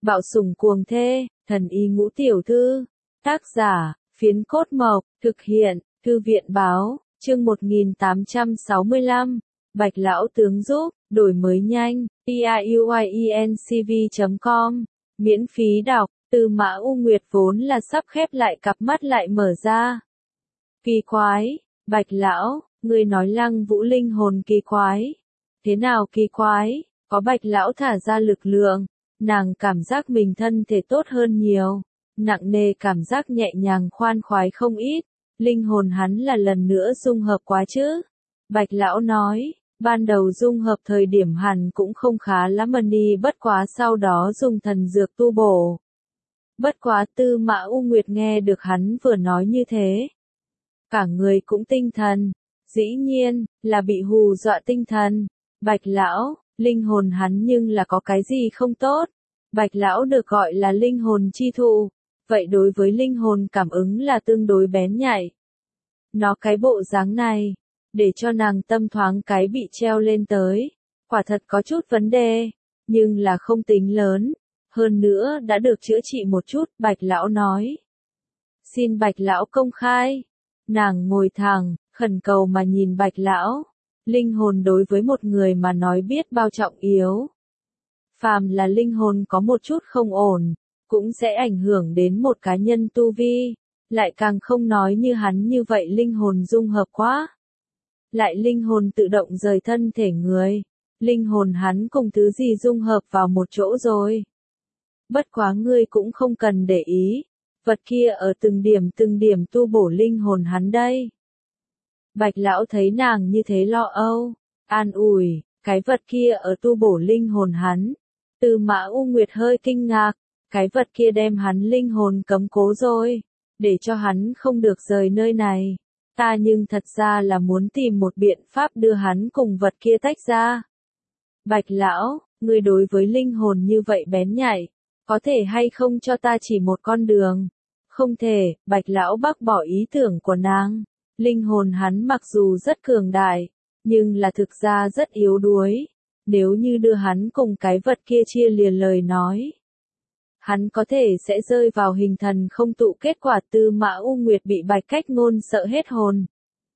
Bạo sủng cuồng thê, thần y ngũ tiểu thư. Tác giả, Phiến Cốt Mộc, thực hiện, Thư viện báo, chương 1865, Bạch Lão Tướng giúp, đổi mới nhanh, piuiencv.com, miễn phí đọc, Tư Mã U Nguyệt vốn là sắp khép lại cặp mắt lại mở ra. Kỳ quái, Bạch Lão, ngươi nói Lăng Vũ linh hồn kỳ quái. Thế nào kỳ quái, có Bạch Lão thả ra lực lượng, nàng cảm giác mình thân thể tốt hơn nhiều, nặng nề cảm giác nhẹ nhàng khoan khoái không ít, linh hồn hắn là lần nữa dung hợp quá chứ. Bạch Lão nói, ban đầu dung hợp thời điểm hẳn cũng không khá lắm đi, bất quá sau đó dùng thần dược tu bổ. Bất quá Tư Mã U Nguyệt nghe được hắn vừa nói như thế, cả người cũng tinh thần, dĩ nhiên, là bị hù dọa tinh thần. Bạch Lão, linh hồn hắn nhưng là có cái gì không tốt? Bạch Lão được gọi là linh hồn chi thụ, vậy đối với linh hồn cảm ứng là tương đối bén nhạy. Nó cái bộ dáng này, để cho nàng tâm thoáng cái bị treo lên tới, quả thật có chút vấn đề, nhưng là không tính lớn, hơn nữa đã được chữa trị một chút, Bạch Lão nói. Xin Bạch Lão công khai. Nàng ngồi thẳng, khẩn cầu mà nhìn Bạch Lão. Linh hồn đối với một người mà nói biết bao trọng yếu. Phàm là linh hồn có một chút không ổn, cũng sẽ ảnh hưởng đến một cá nhân tu vi, lại càng không nói như hắn như vậy linh hồn dung hợp quá. Lại linh hồn tự động rời thân thể người, linh hồn hắn cùng thứ gì dung hợp vào một chỗ rồi. Bất quá ngươi cũng không cần để ý, vật kia ở từng điểm tu bổ linh hồn hắn đây. Bạch Lão thấy nàng như thế lo âu, an ủi, cái vật kia ở tu bổ linh hồn hắn. Tư Mã U Nguyệt hơi kinh ngạc, cái vật kia đem hắn linh hồn cấm cố rồi, để cho hắn không được rời nơi này. Ta nhưng thật ra là muốn tìm một biện pháp đưa hắn cùng vật kia tách ra. Bạch Lão, ngươi đối với linh hồn như vậy bén nhạy, có thể hay không cho ta chỉ một con đường? Không thể, Bạch Lão bác bỏ ý tưởng của nàng. Linh hồn hắn mặc dù rất cường đại, nhưng là thực ra rất yếu đuối. Nếu như đưa hắn cùng cái vật kia chia liền lời nói, hắn có thể sẽ rơi vào hình thần không tụ, kết quả. Tư Mã U Nguyệt bị Bạch Cách Ngôn sợ hết hồn.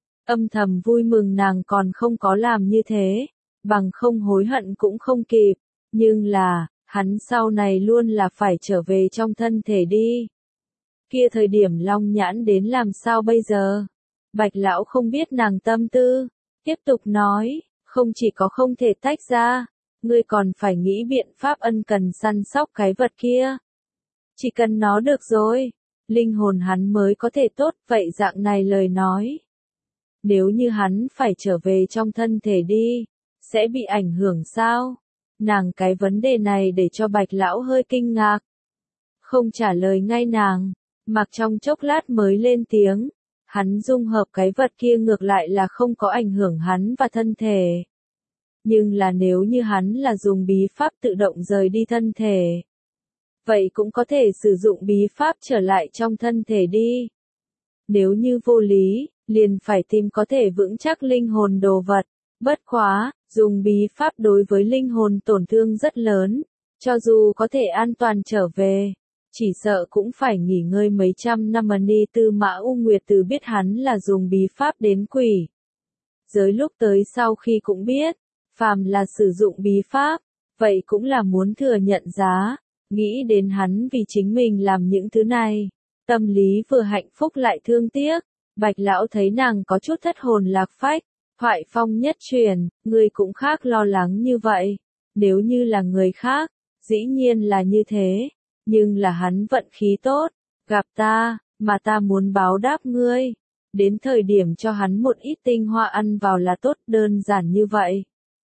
Âm thầm vui mừng nàng còn không có làm như thế, bằng không hối hận cũng không kịp, nhưng là, hắn sau này luôn là phải trở về trong thân thể đi. Kia thời điểm Long Nhãn đến làm sao bây giờ? Bạch Lão không biết nàng tâm tư, tiếp tục nói, không chỉ có không thể tách ra, ngươi còn phải nghĩ biện pháp ân cần săn sóc cái vật kia. Chỉ cần nó được rồi, linh hồn hắn mới có thể tốt, vậy dạng này lời nói. Nếu như hắn phải trở về trong thân thể đi, sẽ bị ảnh hưởng sao? Nàng cái vấn đề này để cho Bạch Lão hơi kinh ngạc. Không trả lời ngay nàng, mặc trong chốc lát mới lên tiếng. Hắn dung hợp cái vật kia ngược lại là không có ảnh hưởng hắn và thân thể. Nhưng là nếu như hắn là dùng bí pháp tự động rời đi thân thể, vậy cũng có thể sử dụng bí pháp trở lại trong thân thể đi. Nếu như vô lý, liền phải tìm có thể vững chắc linh hồn đồ vật. Bất quá, dùng bí pháp đối với linh hồn tổn thương rất lớn, cho dù có thể an toàn trở về, chỉ sợ cũng phải nghỉ ngơi mấy trăm năm đi. Tư Mã U Nguyệt từ biết hắn là dùng bí pháp đến quỷ giới lúc tới sau khi cũng biết, phàm là sử dụng bí pháp, vậy cũng là muốn thừa nhận giá, nghĩ đến hắn vì chính mình làm những thứ này, tâm lý vừa hạnh phúc lại thương tiếc. Bạch Lão thấy nàng có chút thất hồn lạc phách, thoại phong nhất truyền, ngươi cũng khác lo lắng như vậy, nếu như là người khác, dĩ nhiên là như thế. Nhưng là hắn vận khí tốt, gặp ta, mà ta muốn báo đáp ngươi. Đến thời điểm cho hắn một ít tinh hoa ăn vào là tốt, đơn giản như vậy.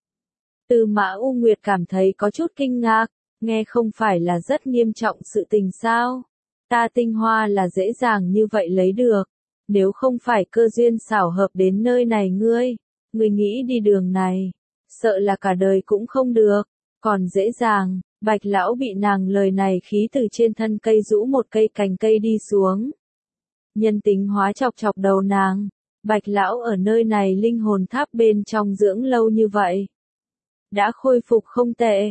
Tư Mã U Nguyệt cảm thấy có chút kinh ngạc, nghe không phải là rất nghiêm trọng sự tình sao? Ta tinh hoa là dễ dàng như vậy lấy được, nếu không phải cơ duyên xảo hợp đến nơi này ngươi nghĩ đi đường này, sợ là cả đời cũng không được, còn dễ dàng. Bạch Lão bị nàng lời này khí từ trên thân cây rũ một cây cành cây đi xuống. Nhân tính hóa chọc chọc đầu nàng. Bạch Lão ở nơi này linh hồn tháp bên trong dưỡng lâu như vậy, đã khôi phục không tệ,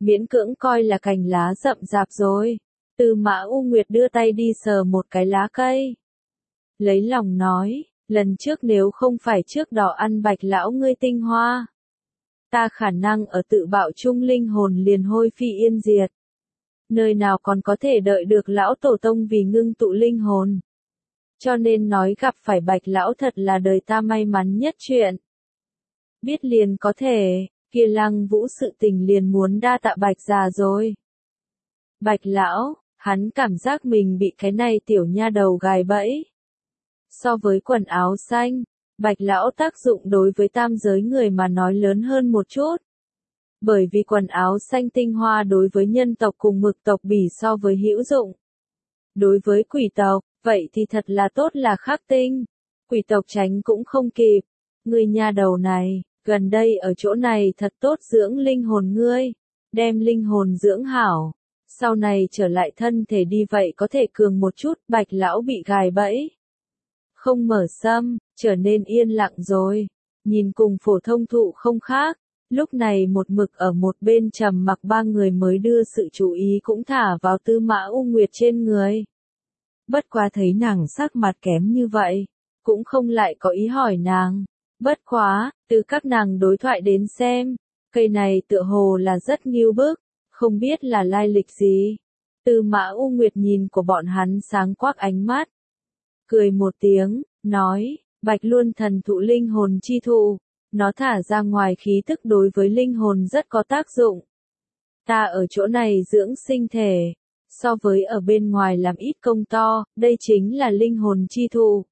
miễn cưỡng coi là cành lá rậm rạp rồi. Tư Mã U Nguyệt đưa tay đi sờ một cái lá cây. Lấy lòng nói, lần trước nếu không phải trước đó ăn Bạch lão ngươi tinh hoa, ta khả năng ở tự bạo chung linh hồn liền hôi phi yên diệt. Nơi nào còn có thể đợi được lão tổ tông vì ngưng tụ linh hồn. Cho nên nói gặp phải Bạch lão thật là đời ta may mắn nhất chuyện. Biết liền có thể, kia Lăng Vũ sự tình liền muốn đa tạ Bạch già rồi. Bạch lão, hắn cảm giác mình bị cái này tiểu nha đầu gài bẫy. So với quần áo xanh, Bạch lão tác dụng đối với tam giới người mà nói lớn hơn một chút. Bởi vì quần áo xanh tinh hoa đối với nhân tộc cùng mực tộc bỉ so với hữu dụng. Đối với quỷ tộc, vậy thì thật là tốt là khắc tinh. Quỷ tộc tránh cũng không kịp. Người nha đầu này, gần đây ở chỗ này thật tốt dưỡng linh hồn ngươi. Đem linh hồn dưỡng hảo. Sau này trở lại thân thể đi vậy có thể cường một chút. Bạch lão bị gài bẫy. Không mở sâm, trở nên yên lặng rồi. Nhìn cùng phổ thông thụ không khác. Lúc này một mực ở một bên trầm mặc ba người mới đưa sự chú ý cũng thả vào Tư Mã U Nguyệt trên người. Bất quá thấy nàng sắc mặt kém như vậy, cũng không lại có ý hỏi nàng. Bất quá, từ các nàng đối thoại đến xem, cây này tựa hồ là rất nghiêu bức, không biết là lai lịch gì. Tư Mã U Nguyệt nhìn của bọn hắn sáng quắc ánh mắt. Cười một tiếng, nói, Bạch Luân thần thụ linh hồn chi thụ. Nó thả ra ngoài khí tức đối với linh hồn rất có tác dụng. Ta ở chỗ này dưỡng sinh thể, so với ở bên ngoài làm ít công to, đây chính là linh hồn chi thụ.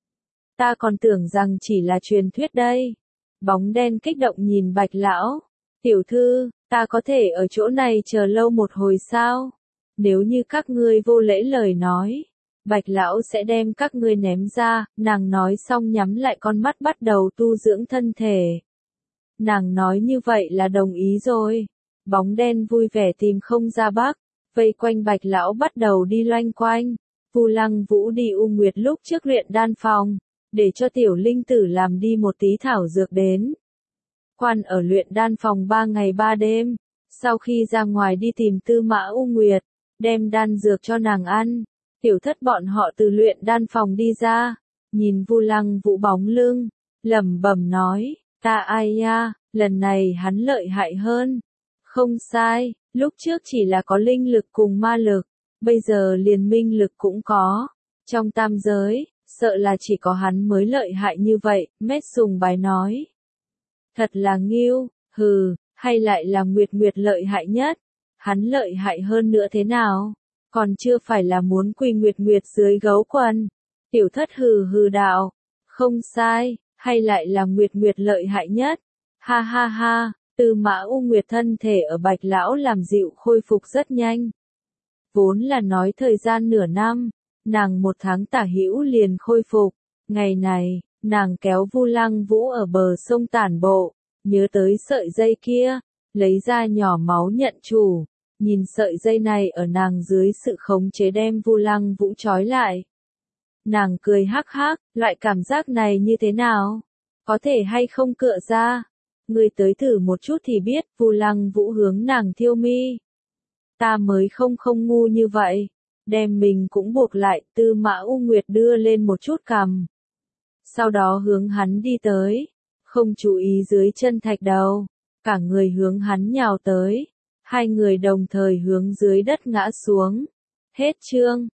Ta còn tưởng rằng chỉ là truyền thuyết đây. Bóng đen kích động nhìn Bạch lão. Tiểu thư, ta có thể ở chỗ này chờ lâu một hồi sao? Nếu như các ngươi vô lễ lời nói, Bạch lão sẽ đem các ngươi ném ra. Nàng nói xong nhắm lại con mắt bắt đầu tu dưỡng thân thể. Nàng nói như vậy là đồng ý rồi. Bóng đen vui vẻ tìm không ra bắc, vây quanh Bạch lão bắt đầu đi loanh quanh. Vu Lăng Vũ đi U Nguyệt lúc trước luyện đan phòng, để cho tiểu linh tử làm đi một tí thảo dược đến. Quan ở luyện đan phòng 3 ngày 3 đêm, sau khi ra ngoài đi tìm Tư Mã U Nguyệt, đem đan dược cho nàng ăn. Tiểu thất bọn họ từ luyện đan phòng đi ra, nhìn Vu Lăng Vũ bóng lưng, lẩm bẩm nói, ta ai ya, lần này hắn lợi hại hơn. Không sai, lúc trước chỉ là có linh lực cùng ma lực, bây giờ liền minh lực cũng có. Trong tam giới, sợ là chỉ có hắn mới lợi hại như vậy, Mét Sùng Bái nói. Thật là nghiêu, hừ, hay lại là Nguyệt Nguyệt lợi hại nhất, hắn lợi hại hơn nữa thế nào? Còn chưa phải là muốn quỳ Nguyệt Nguyệt dưới gấu quần. Tiểu thất hừ hừ đạo. Không sai, hay lại là Nguyệt Nguyệt lợi hại nhất. Ha ha ha, Tư Mã U Nguyệt thân thể ở Bạch lão làm dịu khôi phục rất nhanh. Vốn là nói thời gian nửa năm, nàng 1 tháng tả hữu liền khôi phục. Ngày này, nàng kéo Vu Lăng Vũ ở bờ sông tản bộ, nhớ tới sợi dây kia, lấy ra nhỏ máu nhận chủ. Nhìn sợi dây này ở nàng dưới sự khống chế đem Vu Lăng Vũ trói lại. Nàng cười hắc hắc, loại cảm giác này như thế nào? Có thể hay không cựa ra? Ngươi tới thử một chút thì biết. Vu Lăng Vũ hướng nàng thiêu mi. Ta mới không ngu như vậy. Đem mình cũng buộc lại. Tư Mã U Nguyệt đưa lên một chút cằm. Sau đó hướng hắn đi tới. Không chú ý dưới chân thạch đầu. Cả người hướng hắn nhào tới. Hai người đồng thời hướng dưới đất ngã xuống. Hết chương.